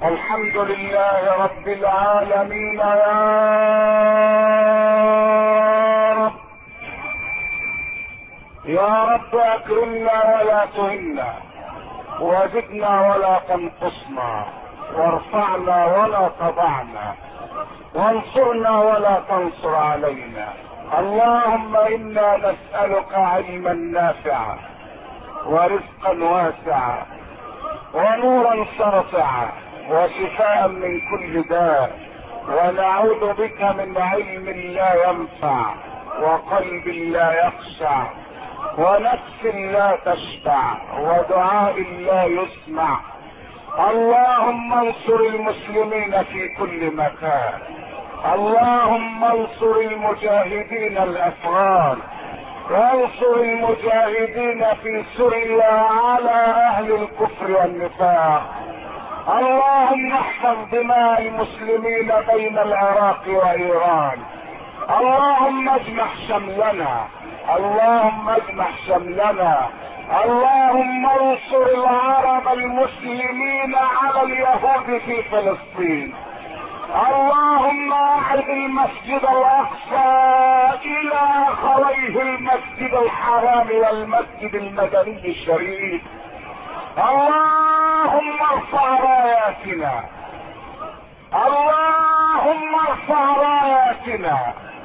الحمد لله رب العالمين يا رب. يا رب اكرمنا ولا تهنا، وزدنا ولا تنقصنا، وارفعنا ولا تضعنا، وانصرنا ولا تنصر علينا. اللهم انا نسألك علما نافعا، ورزقا واسعا، ونورا ساطعا، وشفاء من كل داء، ونعوذ بك من علم لا ينفع، وقلب لا يخشع، ونفس لا تشبع، ودعاء لا يسمع. اللهم انصر المسلمين في كل مكان. اللهم انصر المجاهدين الافغان، وانصر المجاهدين في سوريا على اهل الكفر والنفاق. اللهم احفظ دماء المسلمين بين العراق وايران. اللهم اجمع شملنا، اللهم اجمع شملنا. اللهم انصر العرب المسلمين على اليهود في فلسطين. اللهم اعد المسجد الاقصى الى اخريه المسجد الحرام والمسجد المدني الشريف. اللهم ارفع راياتنا، اللهم ارفع راياتنا،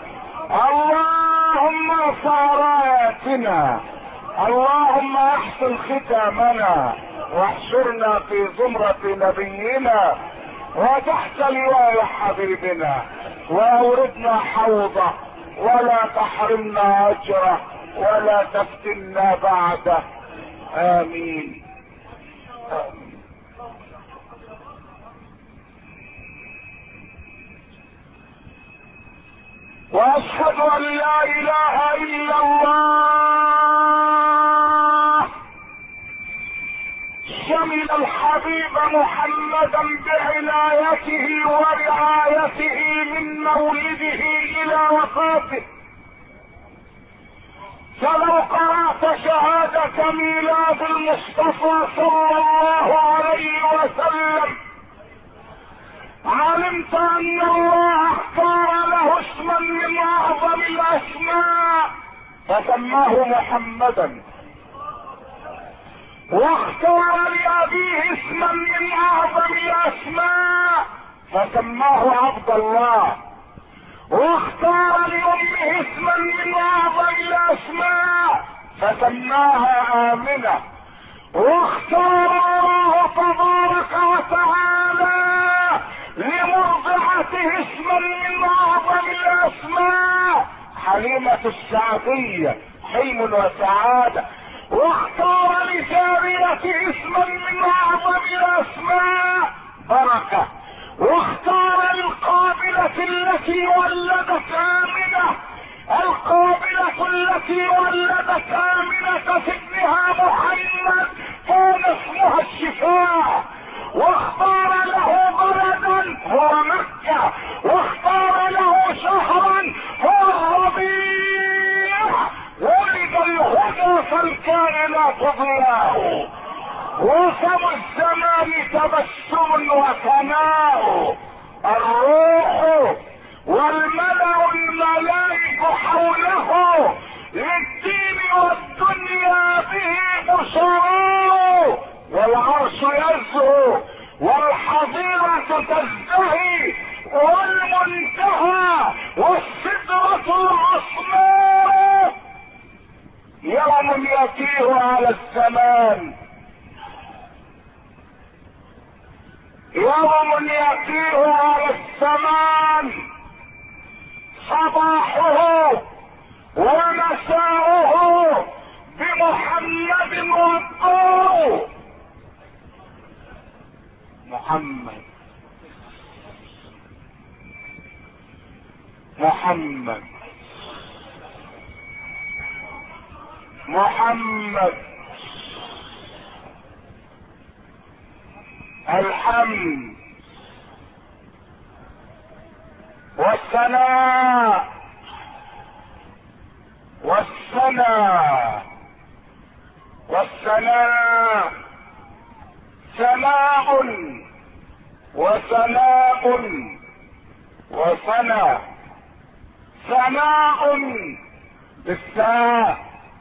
اللهم ارفع راياتنا. اللهم احسن ختامنا، واحشرنا في زمرة نبينا وتحت لواء حبيبنا، واوردنا حوضه، ولا تحرمنا اجره، ولا تفتنا بعده. امين. واشهد ان لا اله الا الله شمل الحبيب محمدا بعنايته ورعايته من مولده الى وفاته. فلو قرأت شهادة ميلاد المصطفى صلى الله عليه وسلم علمت ان الله اختار له اسما من اعظم الاسماء فسماه محمدا، واختار لابيه اسما من اعظم الاسماء فسماه عبد الله، واختار لامه اسما من اعظم الاسماء فسماها امنه، واختار الله تبارك وتعالى لمرضعته اسما من اعظم الاسماء حليمة السعدية، حلم وسعادة، واختار لجاريته اسما من اعظم الاسماء بركة، واختار للقابلة التي ولدت آمنة، القابلة التي ولدت آمنة في ابنها محمد كان اسمها الشفاء، واختار له بلدا هو مكة، واختار له شهرا هو الربيع، ولد الهدى فالكائنات ضياء، وسم الزمان تبسم وثناء، الروح والملأ الملائك حوله للدين والدنيا به بشراء، والعرش يزهو والحظيرة تزدهي والمنتهى والسدرة العصماء. يوم يطير على الزمان، يوم يطير على الزمان صباحه ومساؤه بمحمد والطور. محمد محمد محمد الحمد والثناء والثناء والثناء ثناء وسناء وسنا، سناء بالساء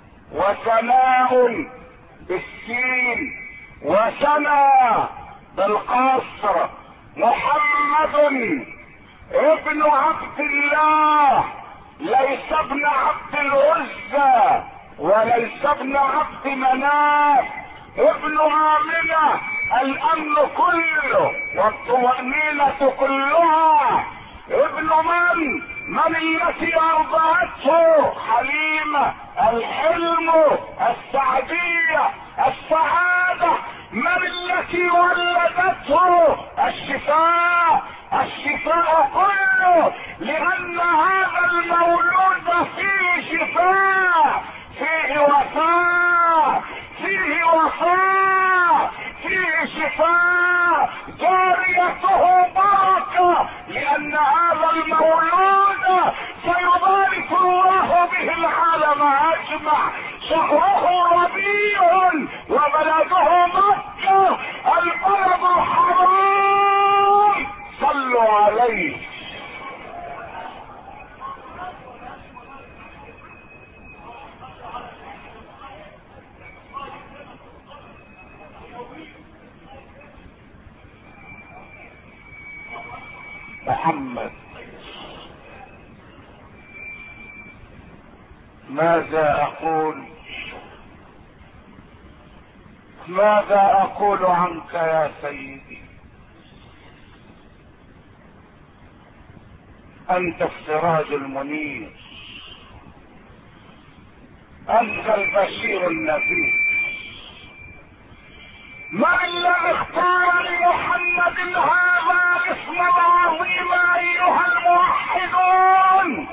وسناء بالسين وسنا بالقصر. محمد ابن عبد الله، ليس ابن عبد العزى وليس ابن عبد مناف، ابن آمنة، الامن كله والطمأنينة كلها. ابن من التي ارضعته؟ حليمة، الحلم، السعدية، السعادة. من التي ولدته؟ الشفاء، الشفاء كله، لان هذا المولود فيه شفاء، فيه وفاء، فيه وفاء، فيه شفاء، جاريته بركة، لان هذا المولود سيبارك الله به العالم اجمع. شهره ربيع وبلده مكة، البلد الحرام. صلوا عليه. محمد. ماذا اقول؟ ماذا اقول عنك يا سيدي؟ انت السراج المنير، انت البشير النذير. من الذي اختار لمحمد هذا الاسم العظيم ايها الموحدون؟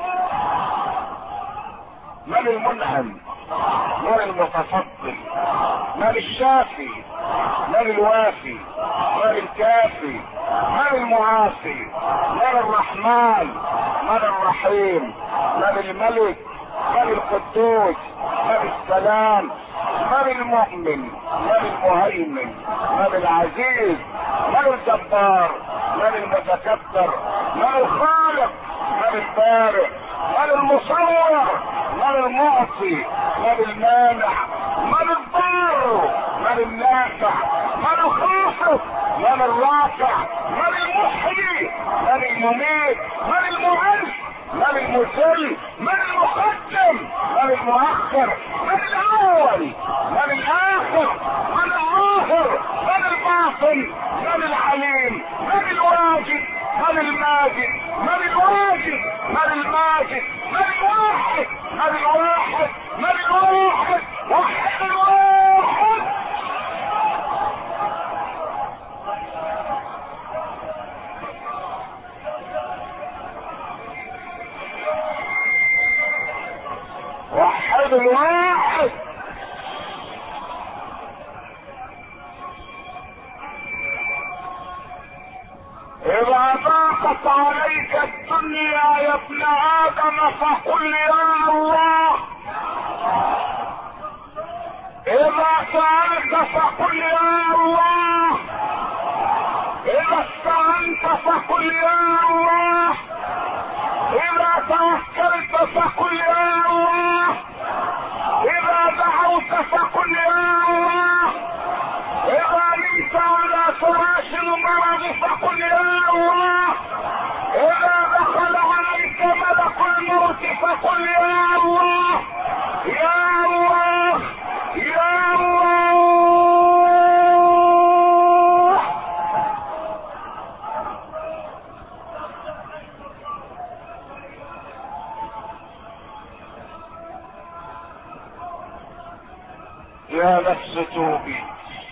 من المنعم؟ من المتفضل؟ من الشافي؟ من الوافي؟ من الكافي؟ من المعافي؟ من الرحمن؟ من الرحيم؟ من الملك؟ من القدوس؟ من السلام؟ من المؤمن؟ من المهيمن؟ من العزيز؟ من الجبار؟ من المتكبر؟ من الخالق؟ من البارئ؟ من المصور؟ من المعطي؟ من المانع؟ من الضار؟ من النافع؟ من الخافض؟ من الرافع؟ من المحيي؟ من المميت؟ من المعز؟ من المذل؟ من المقدم؟ من المؤخر؟ من الاول؟ من الاخر؟ من الظاهر؟ من الباطن؟ من العليم؟ من الواجد؟ من الماجد؟ من الواجد؟ من الماجد؟ من الواحد؟ من الواحد؟ من الواحد؟ وحد الواحد. وحد الواحد. اذا ضاقت عليك الدنيا يا ابن ادم فقل يا الله. اذا سألت فقل يا الله. اذا استعنت فقل يا الله. اذا توكلت فقل يا الله. اذا دعوت فقل يا الله. اذا نمت على فراش المرض فقل يا الله. اذا دخل عليك ملك الموت فقل يا الله. يا الله يا الله. يا نفس توبي،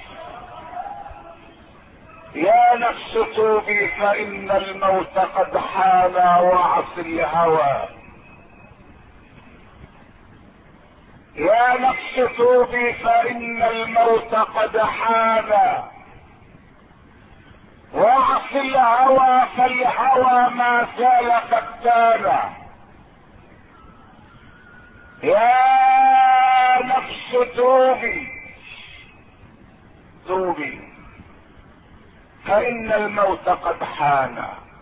يا نفس توبي، فإن الموت قد حان وعص الهوى. يا نفس توبي، فإن الموت قد حان وعص الهوى، فالهوى ما زال قتالا. يا نفس توبي، توبي، فإن الموت قد حان.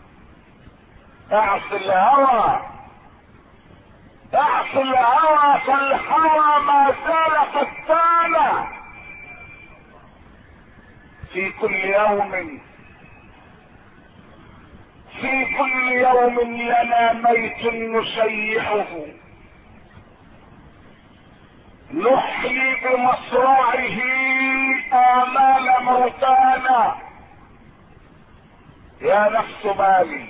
اعص الهوى، اعص الهوى، فالهوى ما زال فتانا. في كل يوم لنا ميت نشيعه، نحيي بمصرعه آمال موتانا. يا نفس مالي،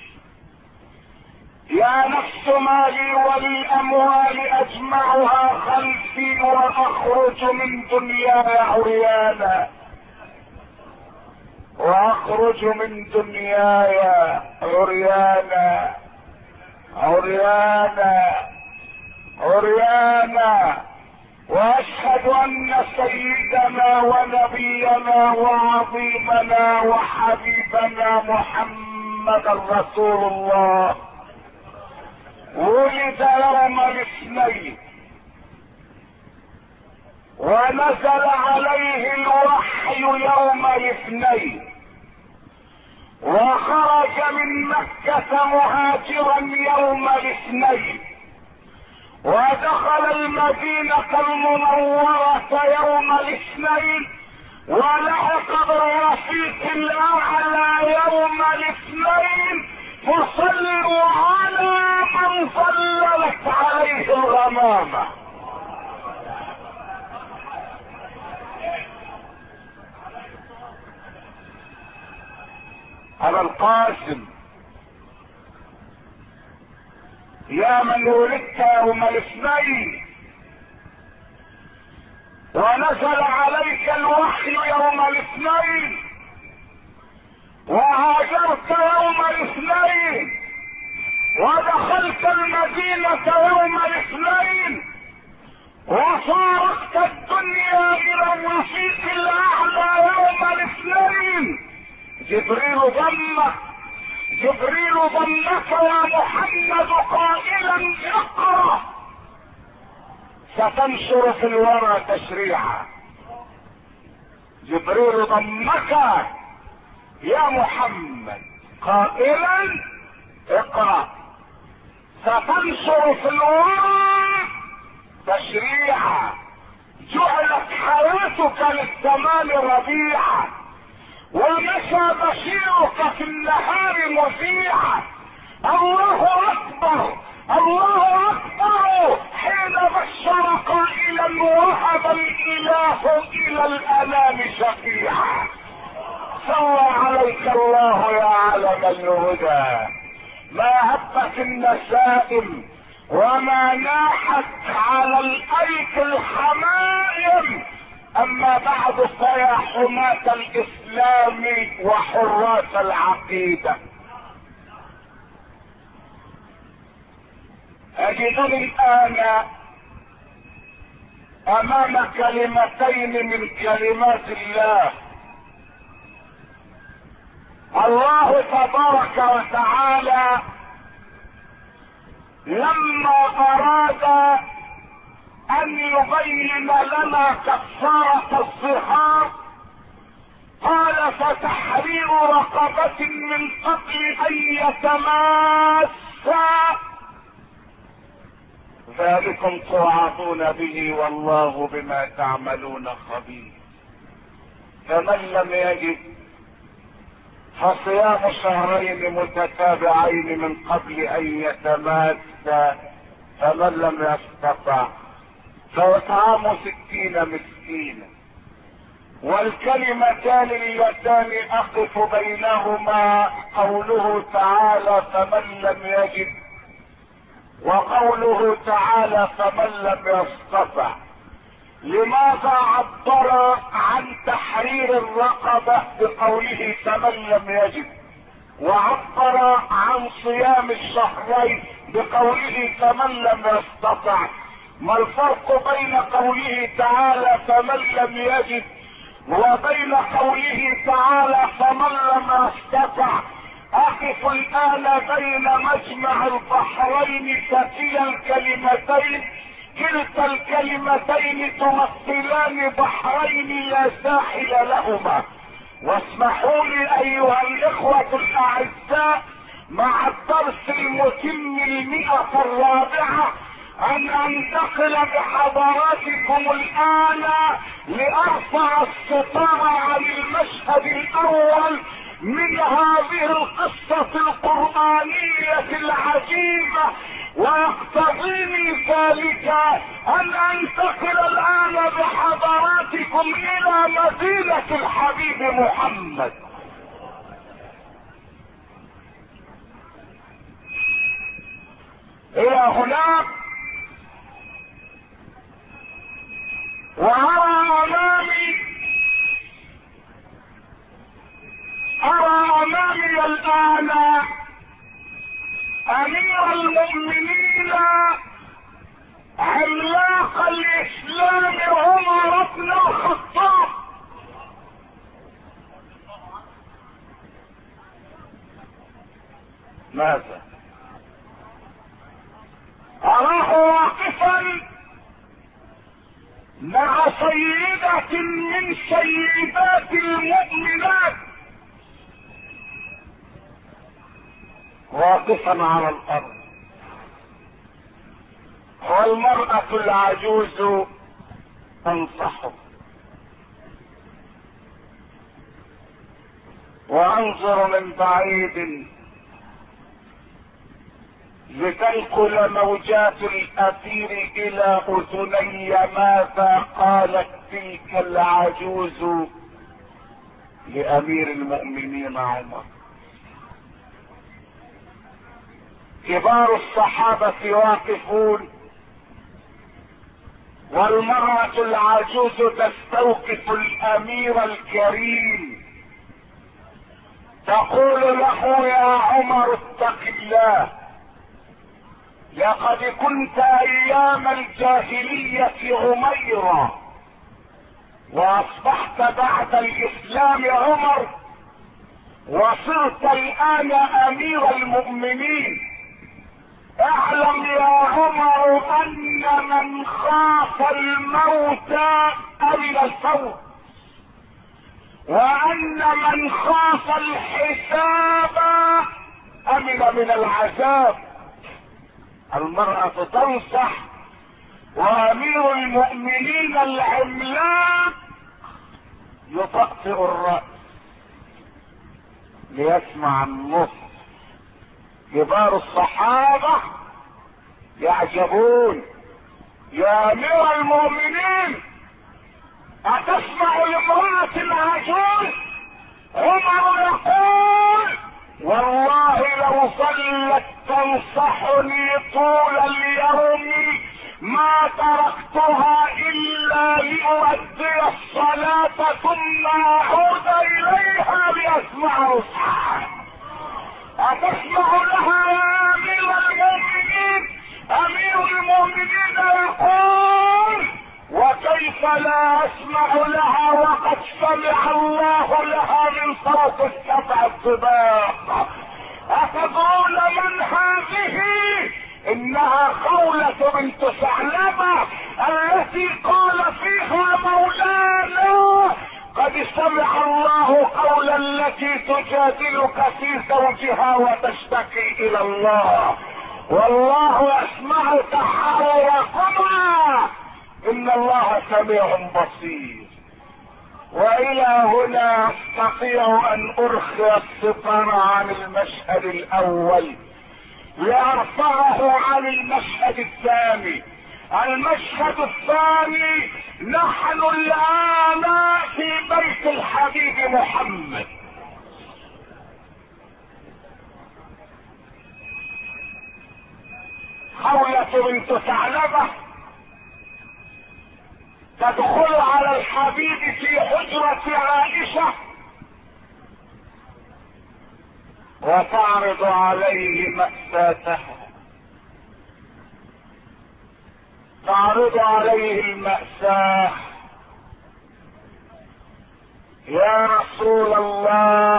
يا نفس مالي، وللأموال أجمعها خلفي، وأخرج من دنياي عريانا، وأخرج من دنياي عريانا، عريانا، عريانا. واشهد ان سيدنا ونبينا وعظيمنا وحبيبنا محمد رسول الله ولد يوم الاثنين، ونزل عليه الوحي يوم الاثنين، وخرج من مكة مهاجرا يوم الاثنين، ودخل المدينة المنورة يوم الاثنين، ولحق بالرفيق الاعلى يوم الاثنين. فصلوا على من ظللت عليه الغمامة. أبا القاسم، يا من ولدت يوم الاثنين، ونزل عليك الوحي يوم الاثنين، وهاجرت يوم الاثنين، ودخلت المدينة يوم الاثنين، وفارقت الدنيا الى الرفيق الاعلى يوم الاثنين. جبريل ضمك يا محمد قائلا اقرأ، ستنشر في الورى تشريعا. جبريل ضمك يا محمد قائلا اقرأ، ستنشر في الورى تشريعا. جعلت حياتك للزمان ربيعا، ومشى بشيرك في النهار مذيعا. الله اكبر، الله اكبر، حين بشر قائلا وهب الاله الى الانام شفيعا. صلى عليك الله يا علم الهدى، ما هبت النسائم وما ناحت على الايك الحمائم. اما بعد فيا حماة الاسلام وحراس العقيدة، اجدني الان امام كلمتين من كلمات الله. الله تبارك وتعالى لما اراد ان يبين لنا كفارة الظهار قال فتحرير رقبة من قبل ان يتماسا، ذلكم توعظون به والله بما تعملون خبير. فمن لم يجد فصيام شهرين متتابعين من قبل ان يتماسا، فمن لم يستطع فاطعام 60 مسكينا. والكلمتان اللتان اقف بينهما قوله تعالى فمن لم يجد، وقوله تعالى فمن لم يستطع. لماذا عبر عن تحرير الرقبة بقوله فمن لم يجد، وعبر عن صيام الشهرين بقوله فمن لم يستطع؟ ما الفرق بين قوله تعالى فمن لم يجد وبين قوله تعالى فمن لم يستطع؟ اقف الان بين مجمع البحرين فكلا الكلمتين، كلتا الكلمتين تمثلان بحرين لا ساحل لهما، واسمحوا لي ايها الاخوة الاعزاء مع الدرس المتم 104 ان انتقل بحضراتكم الان لارفع الستار عن المشهد الاول من هذه القصة القرآنية العجيبة، ويقتضيني ذلك ان انتقل الان بحضراتكم الى مدينة الحبيب محمد. الى هناك ارى امامي الان امير المؤمنين عملاق الاسلام عمر بن الخطاب. ماذا؟ اراه واقفا مع سيدة من سيدات المؤمنات، واقفا على الارض، والمرأة العجوز تنصحه، وانظر من بعيد لتنقل موجات الاثير الى اذني ماذا قالت تلك العجوز لامير المؤمنين عمر. كبار الصحابة واقفون، والمرأة العجوز تستوقف الامير الكريم تقول له يا عمر اتق الله، لقد كنت ايام الجاهلية عميرا واصبحت بعد الاسلام عمر وصرت الان امير المؤمنين. اعلم يا عمر ان من خاف الموت امن الفوت، وان من خاف الحساب امن من العذاب. المرأة تنصح وامير المؤمنين العملاق يطأطئ الرأس ليسمع النص. كبار الصحابة يعجبون، يا امير المؤمنين اتسمع لامرأة عجوز؟ عمر يقول والله لو ظلت تنصحني طول اليوم ما تركتها الا لأؤدي الصلاة ثم اعود اليها لاسمع نصحها. اتسمع لها يا امير المؤمنين؟ امير المؤمنين يقول وكيف لا اسمع لها وقد سمع الله لها من صوت السبع الطباق. اتدرون من هذه؟ انها خولة بنت ثعلبة التي قال فيها مولانا قد سمع الله قول التي تجادلك في زوجها وتشتكي الى الله، والله يسمع تحاوركما ان الله سميع بصير. والى هنا استطيع ان ارخي الستار عن المشهد الاول لارفعه عن المشهد الثاني. المشهد الثاني نحن الان في بيت الحبيب محمد. خولة بنت ثعلبة تدخل على الحبيب في حجرة عائشة وتعرض عليه مأساتها، تعرض عليه المأساة. يا رسول الله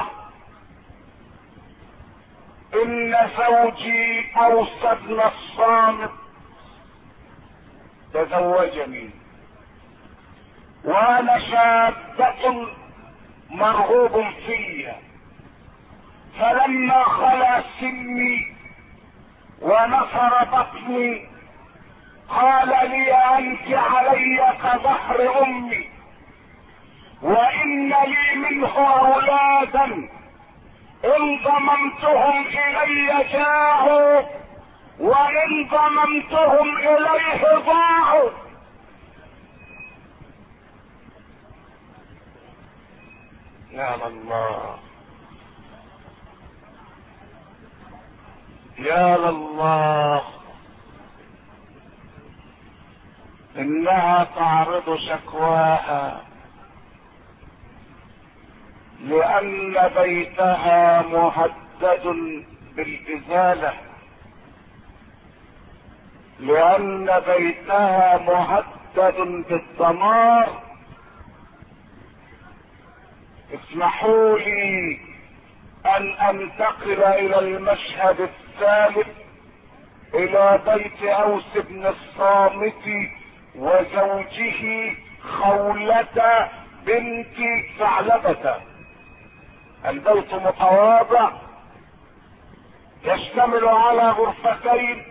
ان زوجي اوصى بن الصامت تزوجني وانا شابة مرغوب في. فلما خلا سني ونفر بطني قال لي انت علي كظهر امي، وان لي منه اولادا ان ضممتهم الي جاعوا وان ضممتهم اليه ضاعوا. يا الله يا الله، انها تعرض شكواها لان بيتها مهدد بالازاله، لان بيتها مهدد بالدمار. اسمحوا لي ان انتقل الى المشهد الثالث، الى بيت اوس بن الصامت وزوجه خولة بنت ثعلبة. البيت متواضع يشتمل على غرفتين.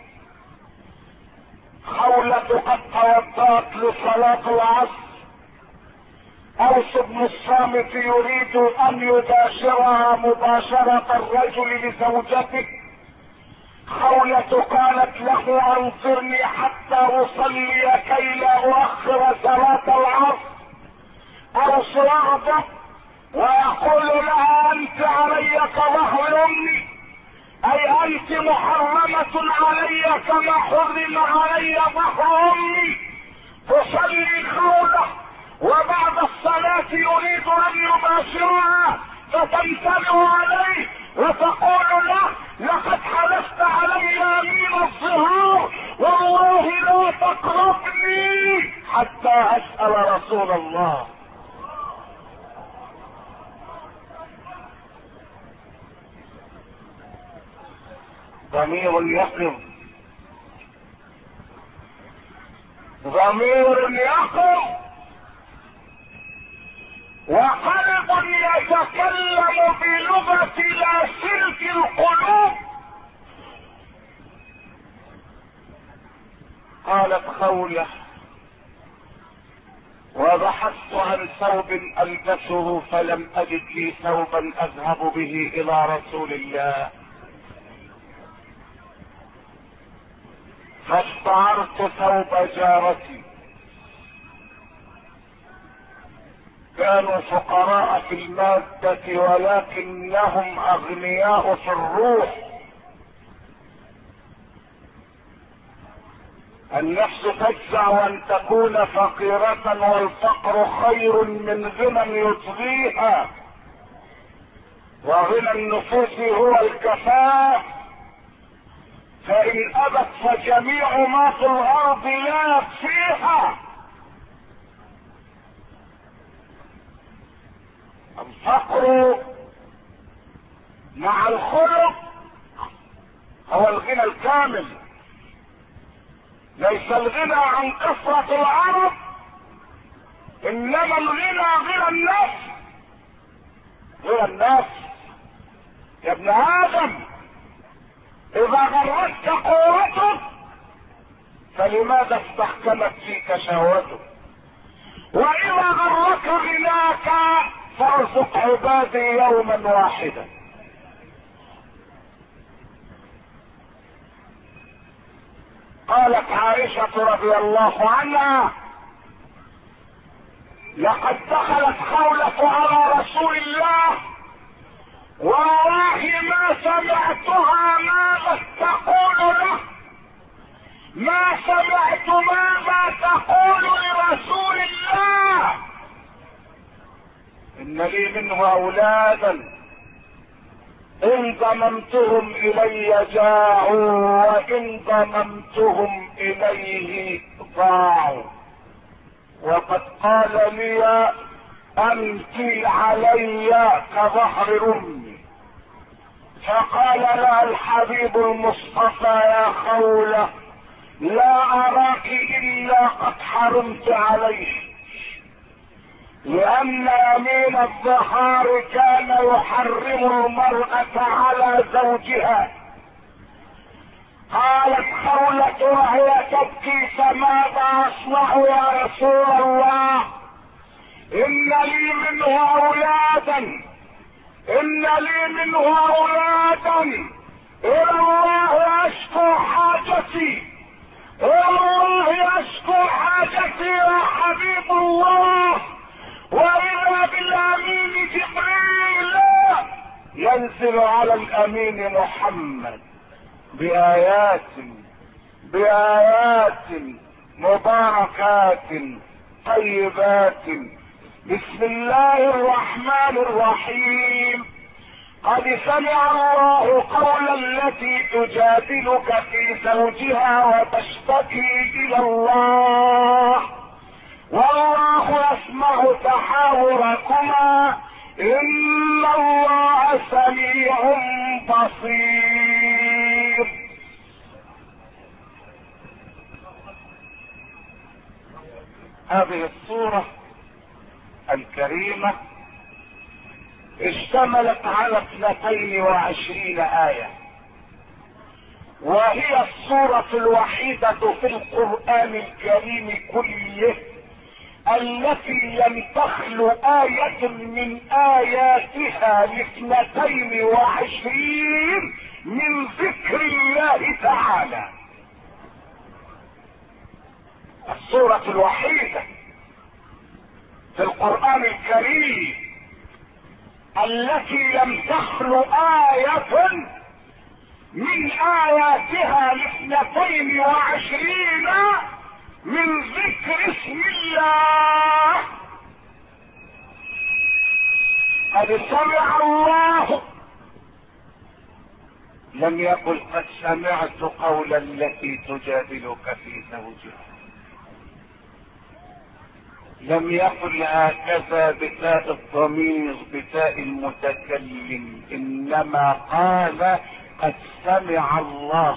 خولة قد توضأت لصلاة العصر، اوس بن الصامت يريد ان يباشرها مباشرة الرجل لزوجته. خولة قالت له انظرني حتى اصلي كي لا اؤخر صلاة العصر. اوس يغضب ويقول لها انت علي كظهر امي، اي انت محرمة علي كما حرم علي ظهر امي. تصلي خولة وبعد الصلاة يريد ان يباشرها فتنتبه عليه وتقول له لقد حلفت علي يمين الظهار والله لا تقربني حتى اسأل رسول الله. ضمير يقظ، ضمير يقظ، وقلب يتكلم بلغة لاسلك القلوب. قالت خولة وبحثت عن ثوب البسه فلم اجد لي ثوبا اذهب به الى رسول الله، فاستعرت ثوب جارتي. كانوا فقراء في المادة ولكنهم اغنياء في الروح. النفس تجزع وان تكون فقيرة والفقر خير من غنى يطغيها، وغنى النفوس هو الكفاف، فان ابت فجميع ما في الارض لا يكفيها. الفقر مع الخلق هو الغنى الكامل. ليس الغنى عن كثرة العرب، انما الغنى غنى النفس. غنى النفس. يا ابن ادم اذا غرتك قوتك فلماذا استحكمت فيك شهوتك؟ واذا غرك غناك فارزق عبادي يوما واحدا. قالت عائشة رضي الله عنها لقد دخلت خولة على رسول الله والله ما سمعتها ماذا تقول له، ما سمعت ماذا تقول لرسول الله. ان لي منه اولادا ان ضممتهم الي جاعوا وان ضممتهم اليه ضاعوا، وقد قال لي انت علي كظهر امي. فقال لها الحبيب المصطفى يا خولة لا اراك الا قد حرمت عليه، لان يمين الظهار كان يحرم المرأة على زوجها. قالت خولة وهي تبكي: فماذا اصنع يا رسول الله؟ ان لي منه اولادا، ان لي منه اولادا، الى الله اشكو حاجتي، الى الله اشكو حاجتي يا حبيب الله. واذا بالامين جبريل ينزل على الامين محمد بآيات مباركات طيبات. بسم الله الرحمن الرحيم. قد سمع الله قول التي تجادلك في زوجها وتشتكي إلى الله والله يسمع تحاوركما إن الله سميع بصير. هذه السورة الكريمة اشتملت على 22 آية، وهي السورة الوحيدة في القرآن الكريم كله التي لم تخلو آية من آياتها 22 من ذكر الله تعالى. السورة الوحيدة في القرآن الكريم التي لم تخلو آية من آياتها 22 من ذكر اسم الله. قد سمع الله، لم يقل قد سمعت قول التي تجادلك في زوجها، لم يقل هكذا بتاء الضمير بتاء المتكلم، انما قال قد سمع الله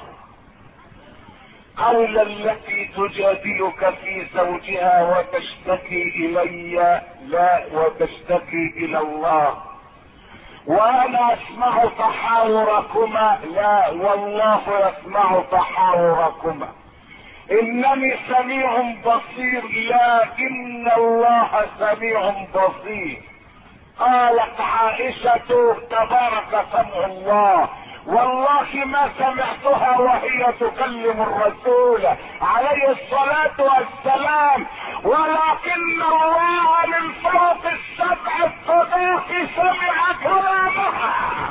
قول التي تجادلك في زوجها وتشتكي الي، لا وتشتكي الى الله، وانا اسمع تحاوركما، لا والله يسمع تحاوركما، انني سميع بصير، لا ان الله سميع بصير. قالت عائشة تبارك سمع الله والله ما سمعتها وهي تكلم الرسول عليه الصلاة والسلام، ولكن الله من فوق السبع الطباق سمع كلامها.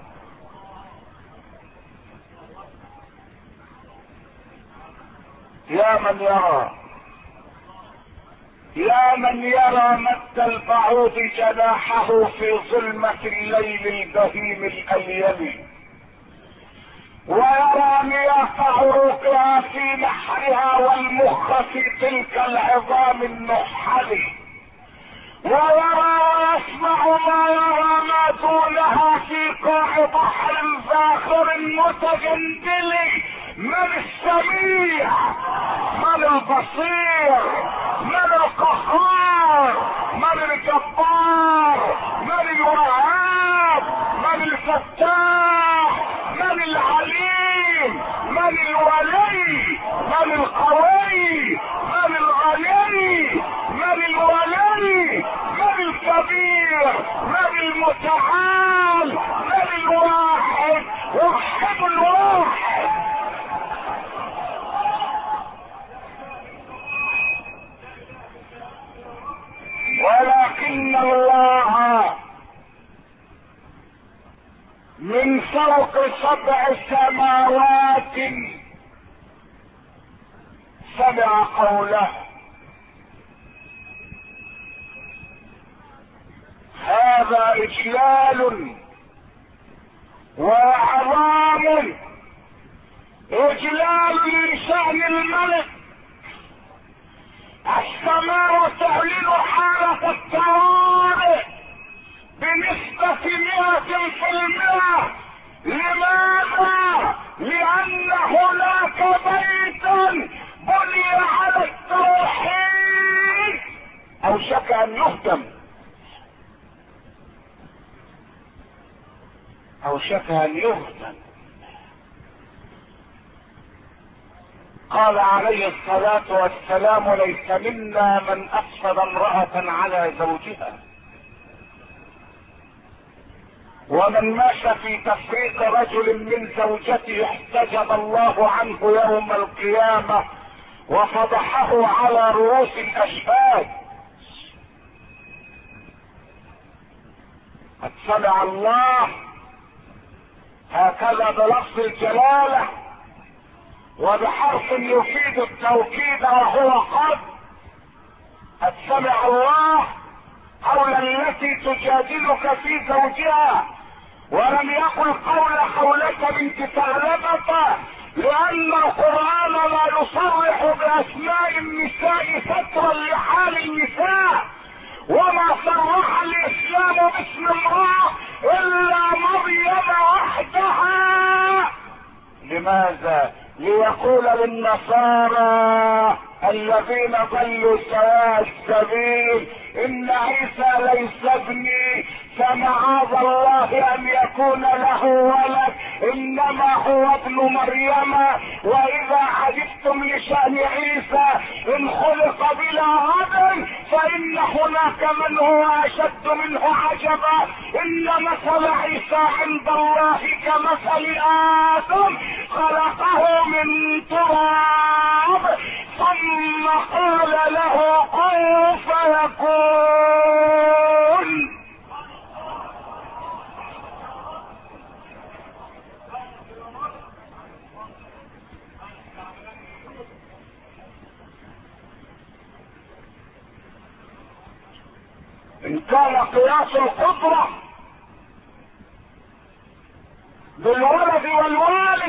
يا من يرى مد البعوض جناحه في ظلمة الليل البهيم الأليم، ويرى مياه عروقها في نحرها والمخ في تلك العظام النحل، ويرى ويسمع ما يرى ما دونها في قاع بحر فاخر متجندل. من السميع، من البصير، من القهار، من الجبار، من الوهاب، من الفتاح، من العليم، من الولي، من القوي، من الغني، من الولي، من الكبير، من المتعال، من الواحد، وحد الواحد. ولكن الله من فوق 7 سماوات سمع قوله. هذا اجلال واعظام، اجلال لشأن الملك. السماء تعلن حالة الطوارئ بنسبة 100%. لماذا؟ لأن هناك بيتا بني على التوحيد أوشك ان يهدم، اوشك ان يهدم. قال عليه الصلاة والسلام: ليس منا من افسد امرأة على زوجها، ومن ماشى في تفريق رجل من زوجته احتجب الله عنه يوم القيامة وفضحه على رؤوس الاشهاد. قد سمع الله هكذا بلفظ الجلالة وبحرف يفيد التوكيد وهو قد سمع الله قول التي تجادلك في زوجها، ولم يقل قول حولك بنت ثعلبة، لان القرآن لا يصرح باسماء النساء سترا لحال النساء، وما صرح الاسلام باسم امرأة الا مريم وحدها. لماذا؟ ليقول للنصارى الذين ضلوا سواء السبيل ان عيسى ليس ابني، فمعاذ الله ان يكون له ولد، انما هو ابن مريم. واذا عجبتم لشأن عيسى ان خلق بلا اب فان هناك من هو اشد منه عجبا. ان مثل عيسى عند الله كمثل ادم خلقه من تراب ثم قال له كن فيكون. ان كان قياس القدرة بالولد والوالد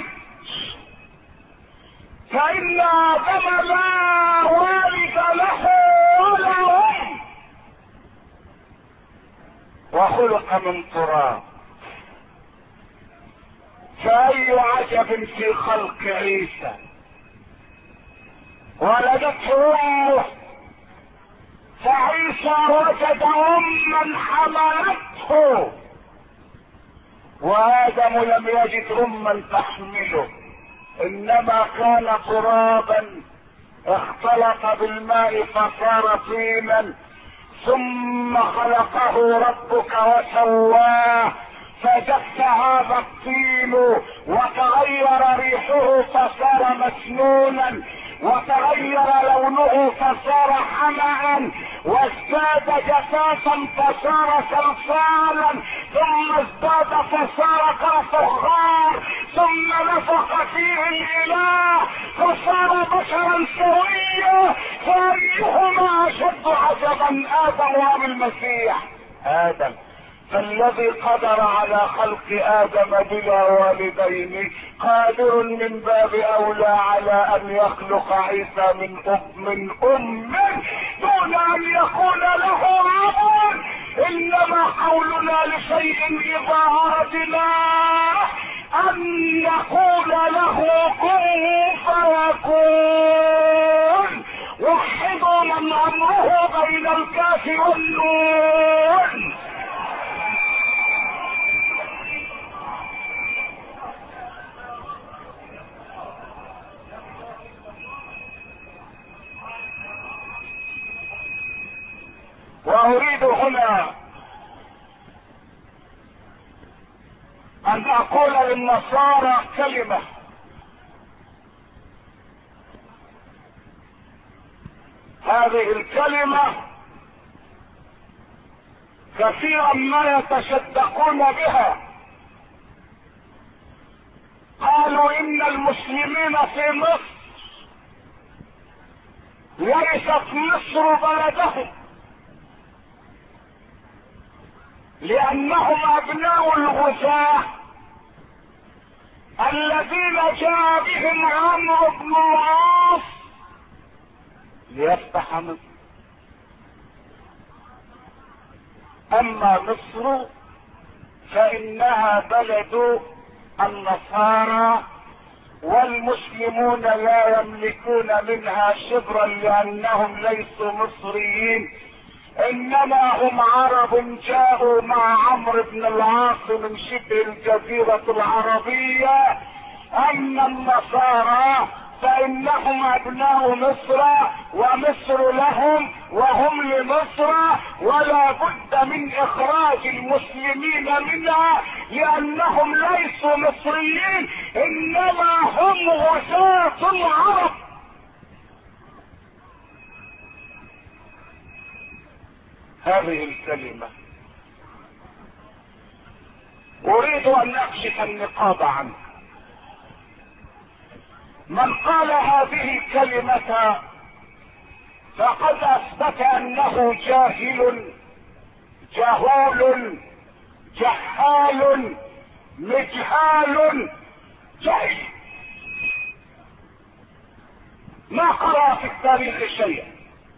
فإن آدم لا والد له ولا أم وخلق من تراب، فأي عجب في خلق عيسى. ولدته أمه فعيسى وجد أما حملته، وآدم لم يجد أما تحمله، انما كان ترابا اختلط بالماء فصار طينا، ثم خلقه ربك وسواه فجف هذا الطين وتغير ريحه فصار مسنونا، وتغير لونه فصار حمأ، وازداد جفافا فصار صلصالا، ثم ازداد فصار كالفخار، ثم نفخ فيه الاله فصار بشرا سويا. فايهما اشد عجبا، ادم ام المسيح؟ ادم. فالذي قدر على خلق ادم بلا والدين قادر من باب اولى على ان يخلق عيسى من ام دون ان يكون له اب. انما قولنا لشيء اذا اردناه ان يقول له كن فيكون. وحدوا من امره بين الكاف والنون. واريد هنا ان اقول للنصارى كلمة. هذه الكلمة كثيرا ما يتشدقون بها. قالوا ان المسلمين في مصر ليست مصر بلدهم، لانهم ابناء الغزاة الذين جاء بهم عمرو بن العاص ليفتح مصر. اما مصر فانها بلد النصارى، والمسلمون لا يملكون منها شبرا لانهم ليسوا مصريين، انما هم عرب جاءوا مع عمرو بن العاص من شبه الجزيرة العربية. اما النصارى فانهم ابناء مصر ومصر لهم وهم لمصر، ولا بد من اخراج المسلمين منها لانهم ليسوا مصريين انما هم غزاة العرب. هذه الكلمة اريد ان اكشف النقاب عنها. من قال هذه الكلمة فقد اثبت انه جاهل جهول جهال مجهال جاهل، ما قرأ في التاريخ شيئا،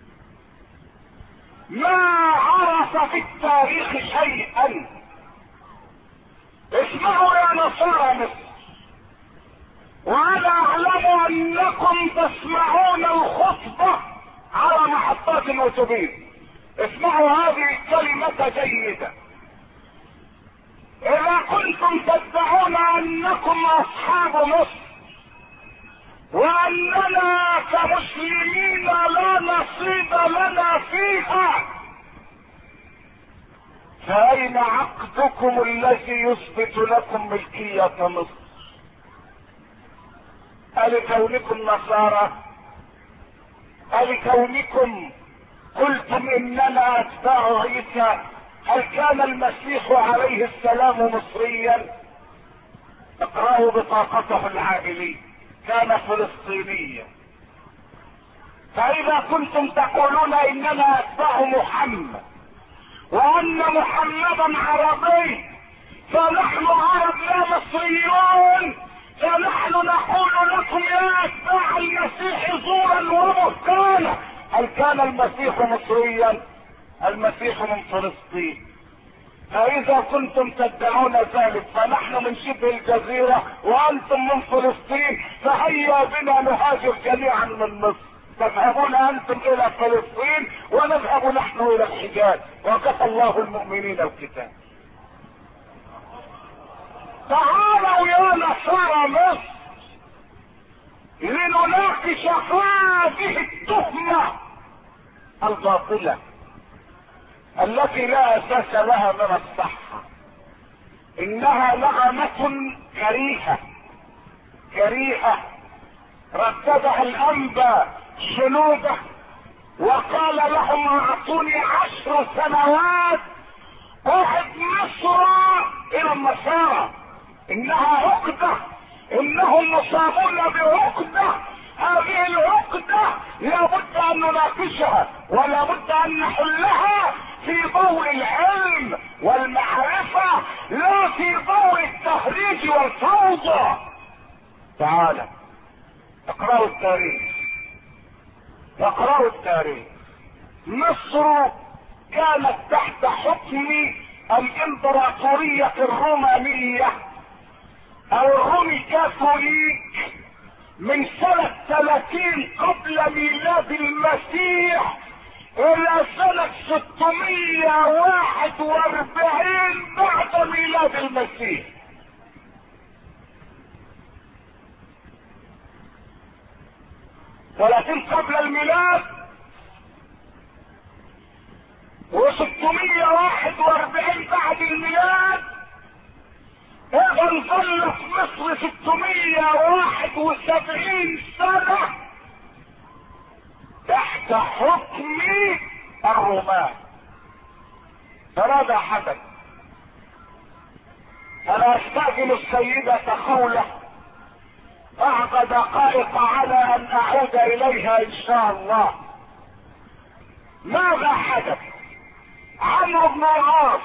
ما عرف في التاريخ شيئا. اسمعوا يا نصارى مصر، وانا اعلم انكم تسمعون الخطبة على محطات الاتوبيس. اسمعوا هذه الكلمة جيدة. اذا كنتم تدعون انكم اصحاب مصر واننا كمسلمين لا نصيب لنا فيها، فاين عقدكم الذي يثبت لكم ملكية مصر؟ ألكونكم نصارى؟ ألكونكم قلتم اننا اتباع عيسى؟ هل كان المسيح عليه السلام مصريا؟ اقرأوا بطاقته العائلية، كان فلسطينيا. فاذا كنتم تقولون اننا اتباع محمد وان محمدا عربي فنحن عرب لا مصريون، فنحن نقول لكم يا اتباع المسيح زورا وبهتانا. هل كان المسيح مصريا؟ المسيح من فلسطين. فاذا كنتم تدعون ذلك فنحن من شبه الجزيرة وانتم من فلسطين، فهيا بنا نهاجر جميعا من مصر. تذهبون انتم الى فلسطين ونذهب نحن الى الحجاز، وكفى الله المؤمنين القتال. تعالوا يا نصارى مصر لنناقش هذه التهمة الباطلة التي لا اساس لها من الصحة. انها لعنة كريهة رددها الانبا شنوده وقال لهم اعطوني 10 سنوات اعد مصر الى النصارى. انها عقدة، انهم مصابون بعقدة. هذه العقدة لابد ان نناقشها ولابد ان نحلها في ضوء العلم والمعرفة لا في ضوء التهريج والفوضى. تعالى اقرأوا التاريخ. مصر كانت تحت حكم الامبراطورية الرومانية او الرومي كاثوليك من سنة 30 قبل ميلاد المسيح الى سنة 641 بعد ميلاد المسيح. ولكن قبل الميلاد و641 بعد الميلاد، اذا ظلت مصر 671 سنة تحت حكم الرومان. فماذا حدث؟ انا استاذن السيدة خولة بعد دقائق على ان اعود اليها ان شاء الله. ماذا حدث؟ عمرو بن العاص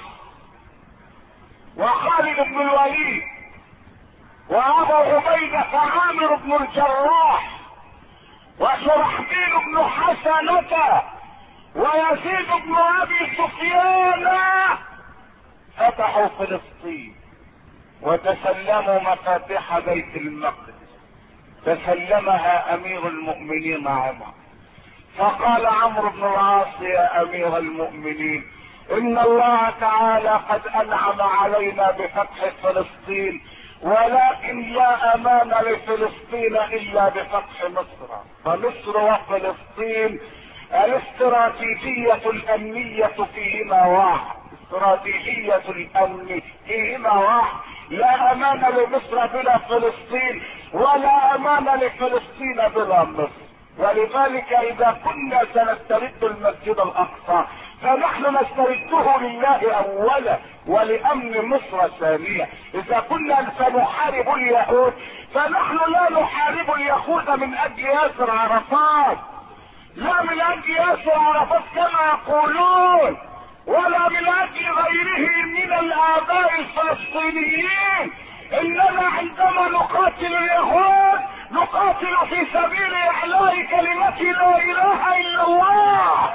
وخالد بن الوليد وابو عبيدة عامر بن الجراح وشرحبيل بن حسنة ويزيد بن ابي سفيان فتحوا فلسطين وتسلموا مفاتيح بيت المقدس، تسلمها امير المؤمنين عمر. فقال عمرو بن العاص يا امير المؤمنين ان الله تعالى قد انعم علينا بفتح فلسطين، ولكن لا امان لفلسطين الا بفتح مصر، فمصر وفلسطين الاستراتيجية الامنية فيهما واحد، استراتيجية الامن فيهما واحد، لا امان لمصر بلا فلسطين ولا امان لفلسطين بلا مصر. ولذلك اذا كنا سنسترد المسجد الاقصى فنحن نسترده لله اولا ولامن مصر ثانيا. اذا كنا سنحارب اليهود فنحن لا نحارب اليهود من اجل ياسر عرفات، لا من اجل ياسر عرفات كما يقولون، ولا من اجل غيره من الاباء الفلسطينيين، اننا عندما نقاتل اليهود نقاتل في سبيل اعلاء كلمة لا اله الا الله.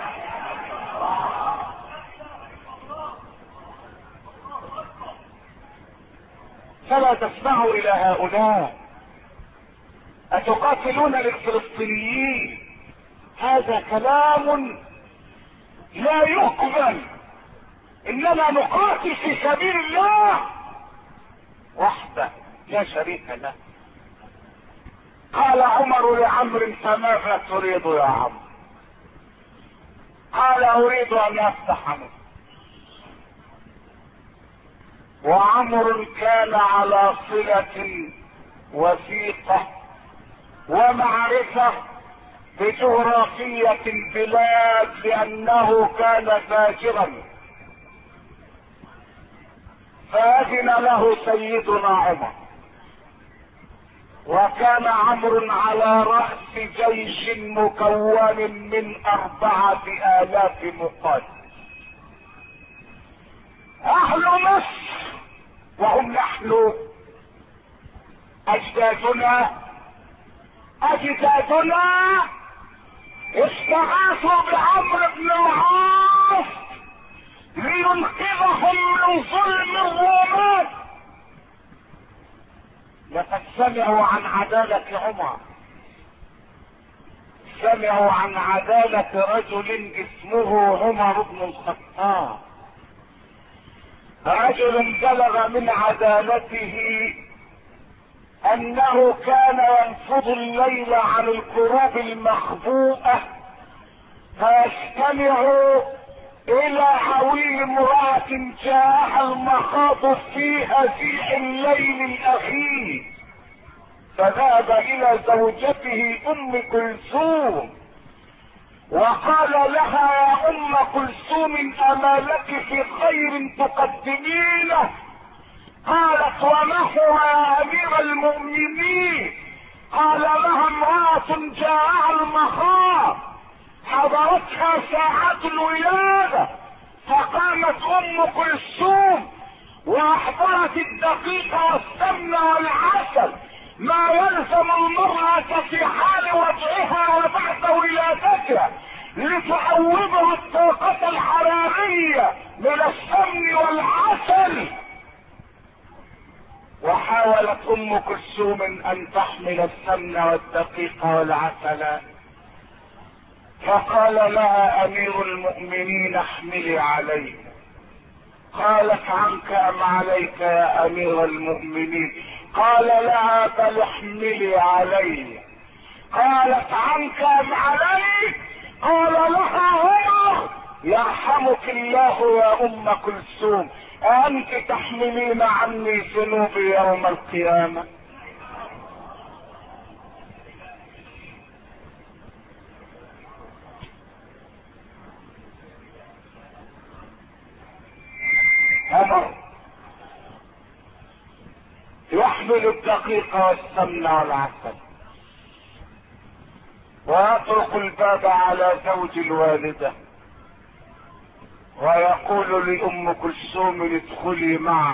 فلا تسمعوا الى هؤلاء، اتقاتلون للفلسطينيين؟ هذا كلام لا يقبل. اننا نقاتل في سبيل الله وحده لا شريك له. قال عمر لعمرو فماذا تريد يا عمرو؟ قال اريد ان افتح مصر. وعمرو كان على صلة وثيقة ومعرفة بجغرافية البلاد لانه كان تاجرا، فاذن له سيدنا عمر. وكان عمرو على رأس جيش مكون من 4000 مقاتل. اهل مصر وهم نحن اجدادنا استغاثوا بعمرو بن العاص لينقذهم من ظلم الرومان. لقد سمعوا عن عدالة عمر، سمعوا عن عدالة رجل اسمه عمر بن الخطاب، رجل بلغ من عدالته انه كان ينفض الليل عن الكروب المخبوءة فيستمع الى عويل امرأة جاءها المخاض في هزيع الليل الاخير، فذهب الى زوجته ام كلثوم وقال لها يا ام كلثوم اما لك في خير تقدمينه؟ قالت وما هو يا امير المؤمنين؟ قال لها امرأة جاءها المخاض حضرتها ساعات الولادة، فقامت ام كلثوم واحضرت الدقيق والسمن والعسل ما يلزم المرأة في حال وضعها وبعد ولادتها لتعوضها الطاقة الحرارية من السمن والعسل. وحاولت ام كلثوم ان تحمل السمن والدقيق والعسل، فقال لها امير المؤمنين احملي علي. قالت عنك ام عليك يا امير المؤمنين؟ قال لها بل احملي علي. قالت عنك ام عليك؟ قال لها عمر يرحمك الله يا ام كلثوم، أأنت تحملين عني ذنوبي يوم القيامة؟ عمر يحمل الدقيق والسمن والعسل ويطرق الباب على زوج الوالدة ويقول لأم كلثوم ادخلي معه،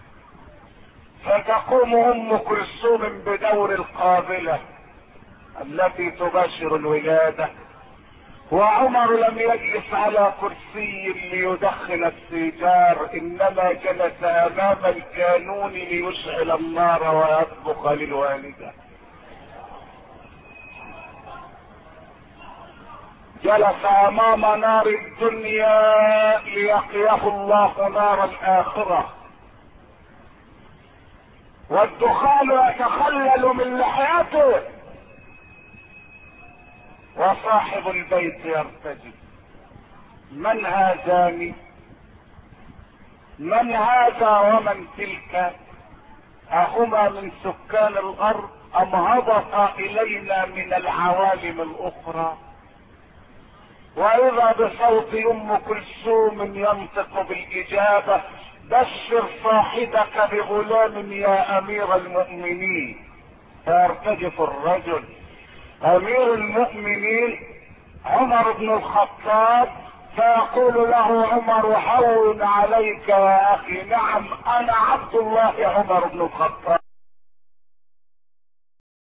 فتقوم أم كلثوم بدور القابلة التي تباشر الولادة، وعمر لم يجلس على كرسي ليدخن السيجار، انما جلس امام الكانون ليشعل النار ويطبخ للوالدة. جلس امام نار الدنيا ليقيه الله نار الاخرة، والدخان يتخلل من لحيته، وصاحب البيت يرتجف: من هذان؟ من هذا ومن تلك؟ اهما من سكان الارض ام هبطا الينا من العوالم الاخرى؟ واذا بصوت ام كلثوم ينطق بالاجابة: بشر صاحبك بغلام يا امير المؤمنين. فيرتجف الرجل. امير المؤمنين عمر بن الخطاب، فيقول له عمر: هون عليك يا اخي. نعم انا عبد الله عمر بن الخطاب.